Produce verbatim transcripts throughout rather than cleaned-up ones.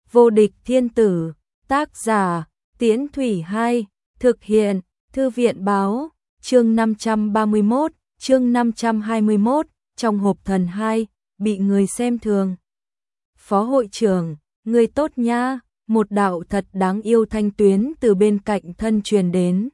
Vô địch thiên tử, tác giả, Tiễn Thủy hai, thực hiện, Thư viện báo, chương năm trăm ba mươi mốt, chương năm trăm hai mươi mốt, trong hộp thần hai, bị người xem thường. Phó hội trưởng, người tốt nha, một đạo thật đáng yêu thanh tuyến từ bên cạnh thân truyền đến.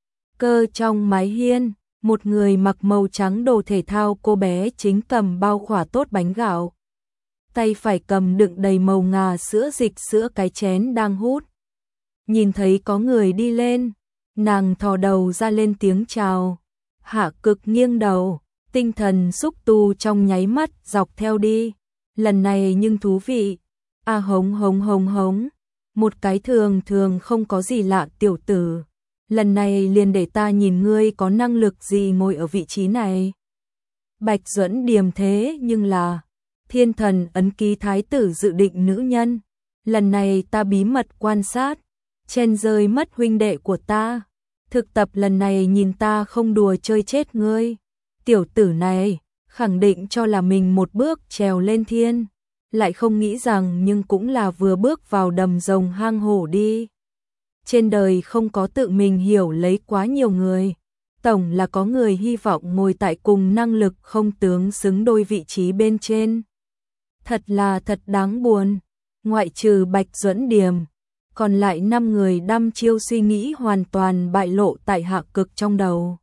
Cơ trong mái hiên, một người mặc màu trắng đồ thể thao cô bé chính cầm bao khỏa tốt bánh gạo. Tay phải cầm đựng đầy màu ngà sữa dịch sữa cái chén đang hút. Nhìn thấy có người đi lên, nàng thò đầu ra lên tiếng chào. Hạ Cực nghiêng đầu, tinh thần xúc tu trong nháy mắt dọc theo đi. Lần này nhưng thú vị. A hống hống hống hống, một cái thường thường không có gì lạ tiểu tử. Lần này liền để ta nhìn ngươi có năng lực gì ngồi ở vị trí này. Bạch Duẫn điềm thế nhưng là thiên thần ấn ký thái tử dự định nữ nhân. Lần này ta bí mật quan sát, chen rơi mất huynh đệ của ta. Thực tập lần này nhìn ta không đùa chơi chết ngươi. Tiểu tử này khẳng định cho là mình một bước trèo lên thiên, lại không nghĩ rằng nhưng cũng là vừa bước vào đầm rồng hang hổ đi. Trên đời không có tự mình hiểu lấy quá nhiều người, tổng là có người hy vọng ngồi tại cùng năng lực không tướng xứng đôi vị trí bên trên. Thật là thật đáng buồn, ngoại trừ Bạch Duẫn Điềm, còn lại năm người đăm chiêu suy nghĩ hoàn toàn bại lộ tại Hạ Cực trong đầu.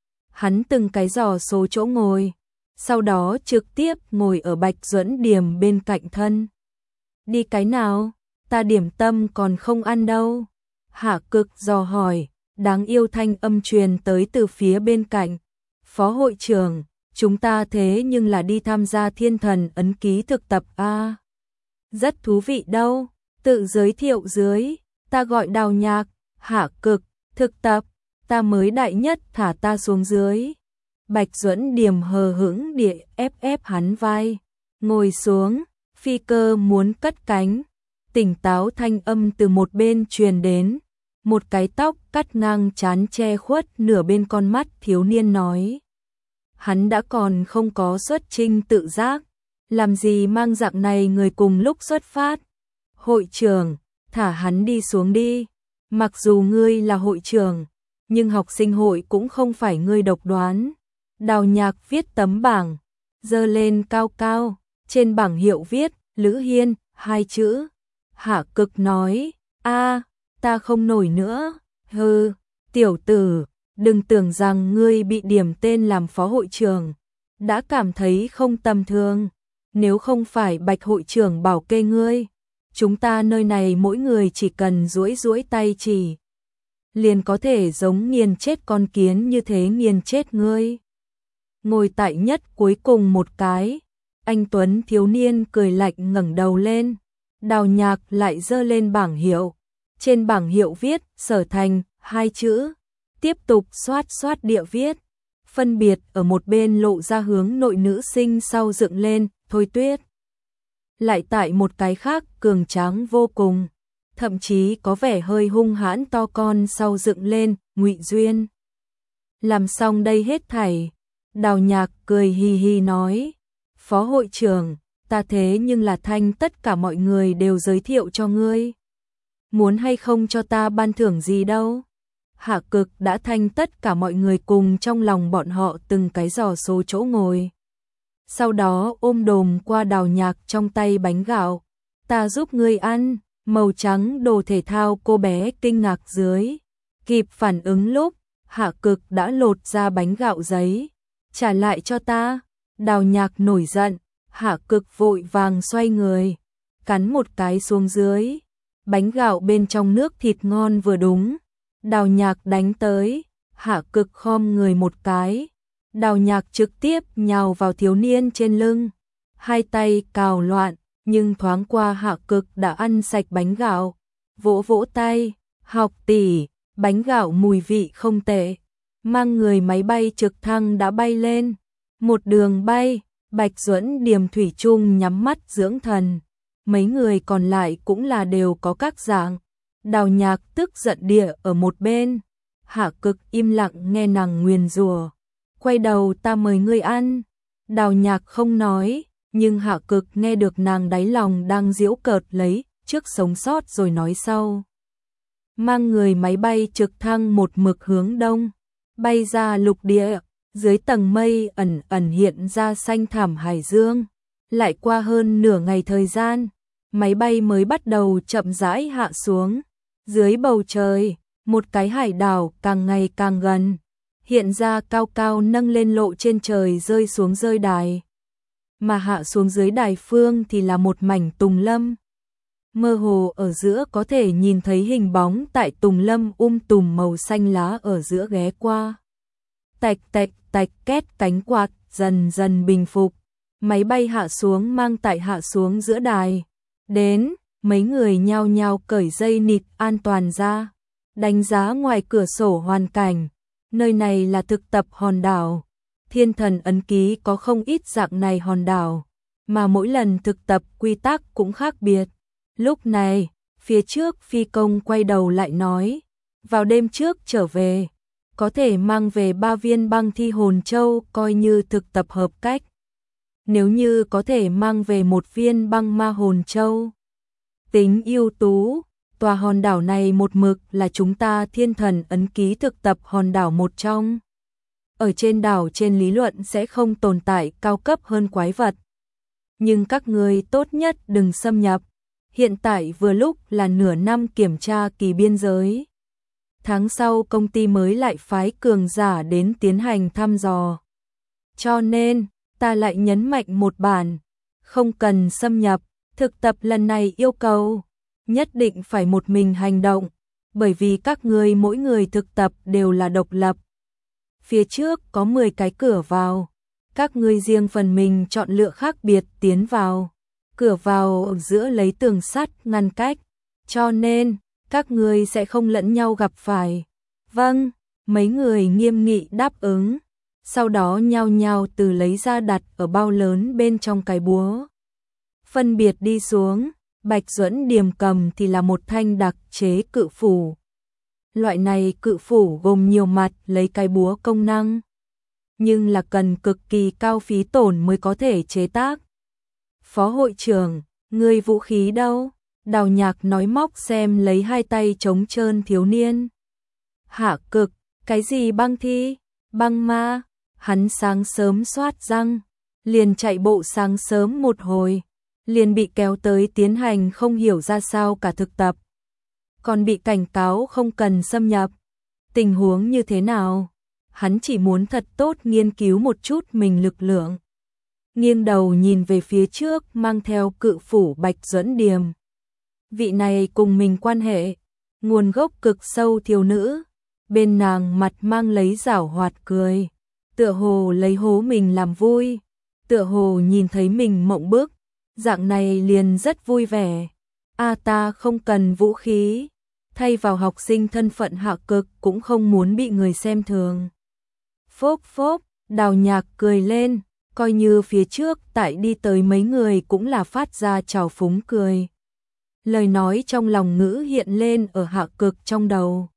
Hắn từng cái dò số chỗ ngồi, sau đó trực tiếp ngồi ở Bạch Duẫn Điềm bên cạnh thân. Đi cái nào, ta điểm tâm còn không ăn đâu. Hạ Cực dò hỏi, đáng yêu thanh âm truyền tới từ phía bên cạnh. Phó hội trưởng, chúng ta thế nhưng là đi tham gia thiên thần ấn ký thực tập a. À, rất thú vị đâu, tự giới thiệu dưới, ta gọi Đào Nhạc. Hạ Cực, thực tập, ta mới đại nhất thả ta xuống dưới. Bạch Duẫn Điềm hờ hững địa ép ép hắn vai, ngồi xuống, phi cơ muốn cất cánh. Tỉnh táo thanh âm từ một bên truyền đến, một cái tóc cắt ngang trán che khuất nửa bên con mắt thiếu niên nói. Hắn đã còn không có xuất trinh tự giác, làm gì mang dạng này người cùng lúc xuất phát. Hội trưởng, thả hắn đi xuống đi, mặc dù ngươi là hội trưởng, nhưng học sinh hội cũng không phải ngươi độc đoán. Đào Nhạc viết tấm bảng, giơ lên cao cao, trên bảng hiệu viết Lữ Hiên hai chữ. Hạ Cực nói, a, ta không nổi nữa. Hừ, tiểu tử, đừng tưởng rằng ngươi bị điểm tên làm phó hội trưởng đã cảm thấy không tầm thường. Nếu không phải Bạch hội trưởng bảo kê ngươi, chúng ta nơi này mỗi người chỉ cần duỗi duỗi tay chỉ, liền có thể giống nghiền chết con kiến như thế nghiền chết ngươi. Ngồi tại nhất cuối cùng một cái, anh tuấn thiếu niên cười lạnh ngẩng đầu lên. Đào Nhạc lại giơ lên bảng hiệu, trên bảng hiệu viết Sở Thành hai chữ, tiếp tục xoát xoát địa viết, phân biệt ở một bên lộ ra hướng nội nữ sinh sau dựng lên Thôi Tuyết, lại tại một cái khác cường tráng vô cùng, thậm chí có vẻ hơi hung hãn to con sau dựng lên Ngụy Duyên. Làm xong đây hết thảy, Đào Nhạc cười hì hì nói, phó hội trưởng, ta thế nhưng là thanh tất cả mọi người đều giới thiệu cho ngươi. Muốn hay không cho ta ban thưởng gì đâu. Hạ Cực đã thanh tất cả mọi người cùng trong lòng bọn họ từng cái dò số chỗ ngồi. Sau đó ôm đồm qua Đào Nhạc trong tay bánh gạo. Ta giúp ngươi ăn, màu trắng đồ thể thao cô bé kinh ngạc dưới. Kịp phản ứng lúc, Hạ Cực đã lột ra bánh gạo giấy. Trả lại cho ta. Đào Nhạc nổi giận. Hạ Cực vội vàng xoay người, cắn một cái xuống dưới. Bánh gạo bên trong nước thịt ngon vừa đúng. Đào Nhạc đánh tới, Hạ Cực khom người một cái. Đào Nhạc trực tiếp nhào vào thiếu niên trên lưng, hai tay cào loạn, nhưng thoáng qua Hạ Cực đã ăn sạch bánh gạo. Vỗ vỗ tay, học tỷ, bánh gạo mùi vị không tệ. Mang người máy bay trực thăng đã bay lên. Một đường bay, Bạch Duẫn Điềm thủy chung nhắm mắt dưỡng thần. Mấy người còn lại cũng là đều có các dạng. Đào Nhạc tức giận địa ở một bên. Hạ Cực im lặng nghe nàng nguyền rủa. Quay đầu ta mời ngươi ăn. Đào Nhạc không nói, nhưng Hạ Cực nghe được nàng đáy lòng đang giễu cợt lấy, trước sống sót rồi nói sau. Mang người máy bay trực thăng một mực hướng đông, bay ra lục địa, dưới tầng mây ẩn ẩn hiện ra xanh thẳm hải dương. Lại qua hơn nửa ngày thời gian, máy bay mới bắt đầu chậm rãi hạ xuống. Dưới bầu trời, một cái hải đảo càng ngày càng gần, hiện ra cao cao nâng lên lộ trên trời rơi xuống rơi đài. Mà hạ xuống dưới đài phương thì là một mảnh tùng lâm. Mơ hồ ở giữa có thể nhìn thấy hình bóng tại tùng lâm um tùm màu xanh lá ở giữa ghé qua. Tạch tạch tạch két cánh quạt dần dần bình phục. Máy bay hạ xuống mang tại hạ xuống giữa đài. Đến, mấy người nhao nhao cởi dây nịt an toàn ra. Đánh giá ngoài cửa sổ hoàn cảnh. Nơi này là thực tập hòn đảo. Thiên Thần ấn ký có không ít dạng này hòn đảo. Mà mỗi lần thực tập quy tắc cũng khác biệt. Lúc này, phía trước phi công quay đầu lại nói. Vào đêm trước trở về. Có thể mang về ba viên băng thi hồn châu coi như thực tập hợp cách. Nếu như có thể mang về một viên băng ma hồn châu. Tính ưu tú, tòa hòn đảo này một mực là chúng ta Thiên Thần ấn ký thực tập hòn đảo một trong. Ở trên đảo trên lý luận sẽ không tồn tại cao cấp hơn quái vật. Nhưng các người tốt nhất đừng xâm nhập. Hiện tại vừa lúc là nửa năm kiểm tra kỳ biên giới. Tháng sau công ty mới lại phái cường giả đến tiến hành thăm dò. Cho nên, ta lại nhấn mạnh một bản, không cần xâm nhập, thực tập lần này yêu cầu, nhất định phải một mình hành động, bởi vì các người mỗi người thực tập đều là độc lập. Phía trước có mười cái cửa vào, các người riêng phần mình chọn lựa khác biệt tiến vào, cửa vào ở giữa lấy tường sắt ngăn cách, cho nên, các người sẽ không lẫn nhau gặp phải. Vâng, mấy người nghiêm nghị đáp ứng. Sau đó nhao nhao từ lấy ra đặt ở bao lớn bên trong cái búa. Phân biệt đi xuống, Bạch Duẫn Điềm cầm thì là một thanh đặc chế cự phủ. Loại này cự phủ gồm nhiều mặt lấy cái búa công năng. Nhưng là cần cực kỳ cao phí tổn mới có thể chế tác. Phó hội trưởng, người vũ khí đâu? Đào Nhạc nói móc xem lấy hai tay trống trơn thiếu niên. Hạ Cực, cái gì băng thi? Băng ma? Hắn sáng sớm xoát răng, liền chạy bộ sáng sớm một hồi, liền bị kéo tới tiến hành không hiểu ra sao cả thực tập. Còn bị cảnh cáo không cần xâm nhập. Tình huống như thế nào? Hắn chỉ muốn thật tốt nghiên cứu một chút mình lực lượng. Nghiêng đầu nhìn về phía trước mang theo cự phủ Bạch Duẫn Điềm. Vị này cùng mình quan hệ, nguồn gốc cực sâu thiếu nữ, bên nàng mặt mang lấy giảo hoạt cười. Tựa hồ lấy hố mình làm vui, tựa hồ nhìn thấy mình mộng bức, dạng này liền rất vui vẻ. A ta không cần vũ khí, thay vào học sinh thân phận Hạ Cực cũng không muốn bị người xem thường. Phốp phốp, Đào Nhạc cười lên, coi như phía trước tại đi tới mấy người cũng là phát ra trào phúng cười. Lời nói trong lòng ngữ hiện lên ở Hạ Cực trong đầu.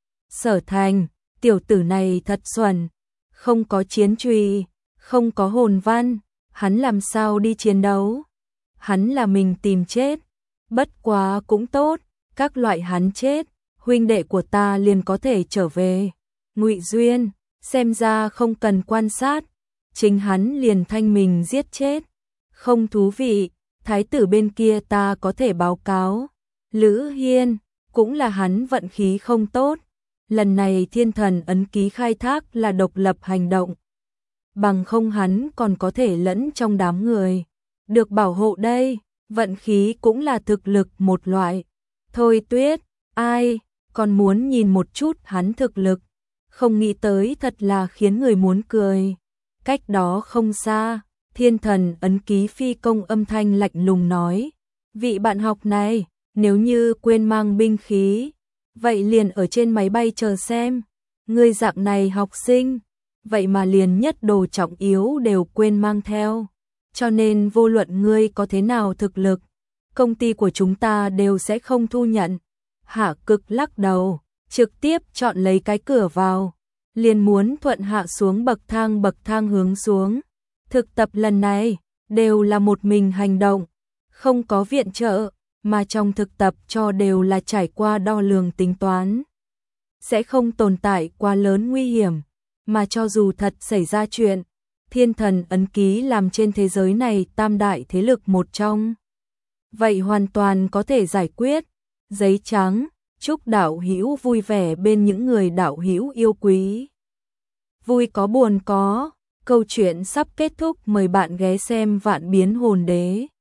Sở Thành, tiểu tử này thật xuẩn. Không có chiến truy, không có hồn văn, hắn làm sao đi chiến đấu? Hắn là mình tìm chết, bất quá cũng tốt, các loại hắn chết, huynh đệ của ta liền có thể trở về. Ngụy Duyên, xem ra không cần quan sát, chính hắn liền thanh mình giết chết. Không thú vị, thái tử bên kia ta có thể báo cáo. Lữ Hiên, cũng là hắn vận khí không tốt. Lần này Thiên Thần ấn ký khai thác là độc lập hành động. Bằng không hắn còn có thể lẫn trong đám người. Được bảo hộ đây, vận khí cũng là thực lực một loại. Thôi Tuyết, ai, còn muốn nhìn một chút hắn thực lực. Không nghĩ tới thật là khiến người muốn cười. Cách đó không xa, Thiên Thần ấn ký phi công âm thanh lạnh lùng nói. Vị bạn học này, nếu như quên mang binh khí, vậy liền ở trên máy bay chờ xem. Ngươi dạng này học sinh, vậy mà liền nhất đồ trọng yếu đều quên mang theo. Cho nên vô luận ngươi có thế nào thực lực, công ty của chúng ta đều sẽ không thu nhận. Hạ Cực lắc đầu, trực tiếp chọn lấy cái cửa vào, liền muốn thuận hạ xuống bậc thang bậc thang hướng xuống. Thực tập lần này, đều là một mình hành động, không có viện trợ, mà trong thực tập cho đều là trải qua đo lường tính toán. Sẽ không tồn tại quá lớn nguy hiểm, mà cho dù thật xảy ra chuyện, thiên thần ấn ký làm trên thế giới này tam đại thế lực một trong. Vậy hoàn toàn có thể giải quyết. Giấy trắng, chúc đạo hữu vui vẻ bên những người đạo hữu yêu quý. Vui có buồn có, câu chuyện sắp kết thúc, mời bạn ghé xem Vạn Biến Hồn Đế.